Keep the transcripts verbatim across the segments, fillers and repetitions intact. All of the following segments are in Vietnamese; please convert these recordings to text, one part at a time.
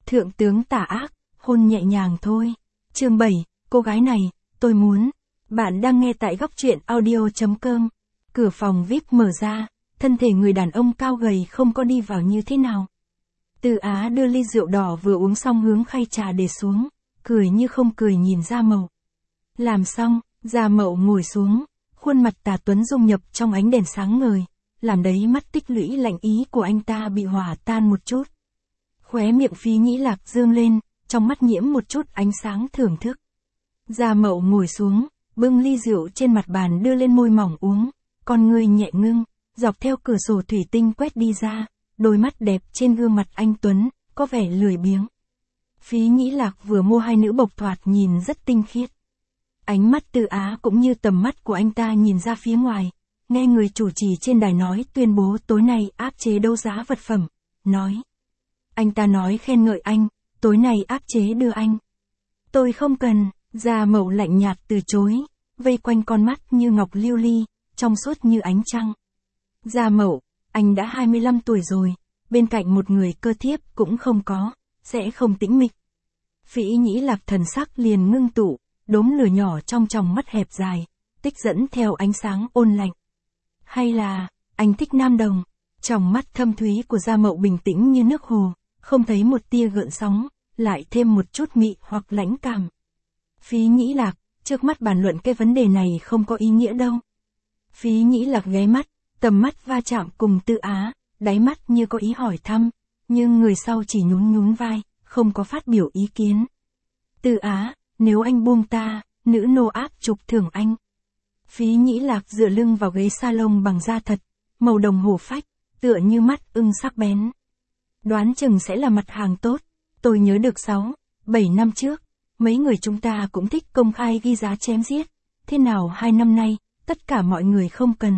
Thượng tướng tà ác, hôn nhẹ nhàng thôi. Chương bảy, cô gái này, tôi muốn. Bạn đang nghe tại góc truyện audio chấm com. Cửa phòng vi ai pi mở ra, thân thể người đàn ông cao gầy không có đi vào như thế nào. Từ Á đưa ly rượu đỏ vừa uống xong hướng khay trà để xuống, cười như không cười nhìn Gia Mậu. Làm xong, Gia Mậu ngồi xuống, khuôn mặt tà tuấn dung nhập trong ánh đèn sáng ngời, làm đấy mắt tích lũy lạnh ý của anh ta bị hòa tan một chút. Khóe miệng Phí Nhĩ Lạc dương lên, trong mắt nhiễm một chút ánh sáng thưởng thức. Gia Mậu ngồi xuống, bưng ly rượu trên mặt bàn đưa lên môi mỏng uống, con ngươi nhẹ ngưng, dọc theo cửa sổ thủy tinh quét đi ra, đôi mắt đẹp trên gương mặt anh tuấn, có vẻ lười biếng. Phí Nhĩ Lạc vừa mua hai nữ bộc thoạt nhìn rất tinh khiết. Ánh mắt Từ Á cũng như tầm mắt của anh ta nhìn ra phía ngoài, nghe người chủ trì trên đài nói tuyên bố tối nay áp chế đấu giá vật phẩm, nói. Anh ta nói khen ngợi anh, tối nay áp chế đưa anh. Tôi không cần, Gia Mậu lạnh nhạt từ chối, vây quanh con mắt như ngọc lưu ly, trong suốt như ánh trăng. Gia Mậu, anh đã hai mươi lăm tuổi rồi, bên cạnh một người cơ thiếp cũng không có, sẽ không tĩnh mịch. Phí Nhĩ Lạc thần sắc liền ngưng tụ, đốm lửa nhỏ trong tròng mắt hẹp dài, tích dẫn theo ánh sáng ôn lạnh. Hay là, anh thích nam đồng? Tròng mắt thâm thúy của Gia Mậu bình tĩnh như nước hồ, không thấy một tia gợn sóng, lại thêm một chút mị hoặc lãnh cảm. Phí Nhĩ Lạc, trước mắt bàn luận cái vấn đề này không có ý nghĩa đâu. Phí Nhĩ Lạc ghé mắt, tầm mắt va chạm cùng Từ Á, đáy mắt như có ý hỏi thăm, nhưng người sau chỉ nhún nhún vai, không có phát biểu ý kiến. Từ Á, nếu anh buông ta, nữ nô áp trục thưởng anh. Phí Nhĩ Lạc dựa lưng vào ghế salon bằng da thật, màu đồng hồ phách, tựa như mắt ưng sắc bén. Đoán chừng sẽ là mặt hàng tốt, tôi nhớ được sáu, bảy năm trước, mấy người chúng ta cũng thích công khai ghi giá chém giết, thế nào hai năm nay, tất cả mọi người không cần.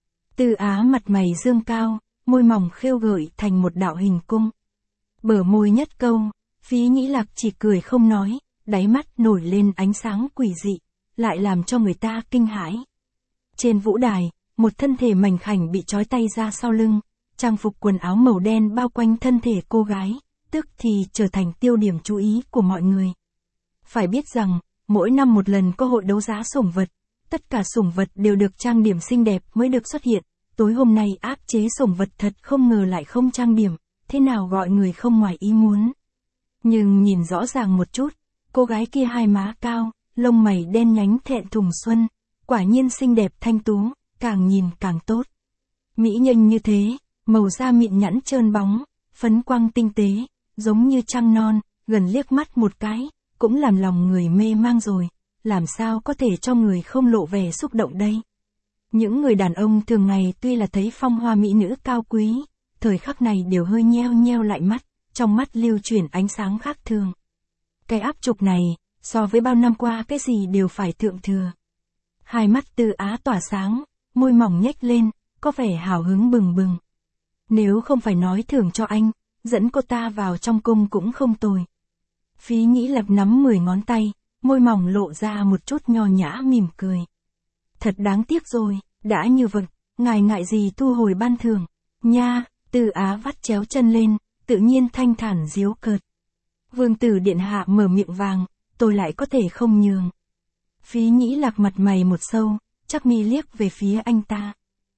Từ Á mặt mày dương cao, môi mỏng khêu gợi thành một đạo hình cung. Bờ môi nhất câu, Phí Nhĩ Lạc chỉ cười không nói, đáy mắt nổi lên ánh sáng quỷ dị, lại làm cho người ta kinh hãi. Trên vũ đài, một thân thể mảnh khảnh bị trói tay ra sau lưng, trang phục quần áo màu đen bao quanh thân thể cô gái, tức thì trở thành tiêu điểm chú ý của mọi người. Phải biết rằng, mỗi năm một lần có hội đấu giá sủng vật, tất cả sủng vật đều được trang điểm xinh đẹp mới được xuất hiện, tối hôm nay áp chế sủng vật thật không ngờ lại không trang điểm, thế nào gọi người không ngoài ý muốn. Nhưng nhìn rõ ràng một chút, cô gái kia hai má cao, lông mày đen nhánh thẹn thùng xuân, quả nhiên xinh đẹp thanh tú, càng nhìn càng tốt. Mỹ nhân như thế, màu da mịn nhẵn trơn bóng, phấn quang tinh tế, giống như trăng non, gần liếc mắt một cái, cũng làm lòng người mê mang rồi, làm sao có thể cho người không lộ vẻ xúc động đây. Những người đàn ông thường ngày tuy là thấy phong hoa mỹ nữ cao quý, thời khắc này đều hơi nheo nheo lại mắt, trong mắt lưu chuyển ánh sáng khác thường. Cái áp trục này, so với bao năm qua cái gì đều phải thượng thừa. Hai mắt Từ Á tỏa sáng, môi mỏng nhếch lên, có vẻ hào hứng bừng bừng. Nếu không phải nói thưởng cho anh, dẫn cô ta vào trong cung cũng không tồi. Phí Nhĩ Lạc nắm mười ngón tay, môi mỏng lộ ra một chút nho nhã mỉm cười. Thật đáng tiếc rồi, đã như vậy, ngài ngại gì thu hồi ban thưởng, nha. Từ Á vắt chéo chân lên, tự nhiên thanh thản giễu cợt. Vương tử điện hạ mở miệng vàng, tôi lại có thể không nhường. Phí Nhĩ Lạc mặt mày một sâu, chắc mi liếc về phía anh ta.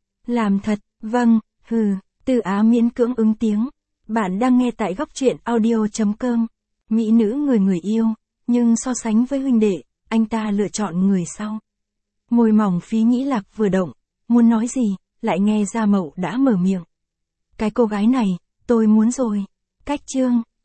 Làm thật, vâng, hừ, Từ Á miễn cưỡng ứng tiếng. Bạn đang nghe tại góc truyện audio chấm com. Mỹ nữ người người yêu, nhưng so sánh với huynh đệ, anh ta lựa chọn người sau. Môi mỏng Phí Nhĩ Lạc vừa động, muốn nói gì, lại nghe Gia Mậu đã mở miệng. Cái cô gái này, tôi muốn rồi. Cách chương.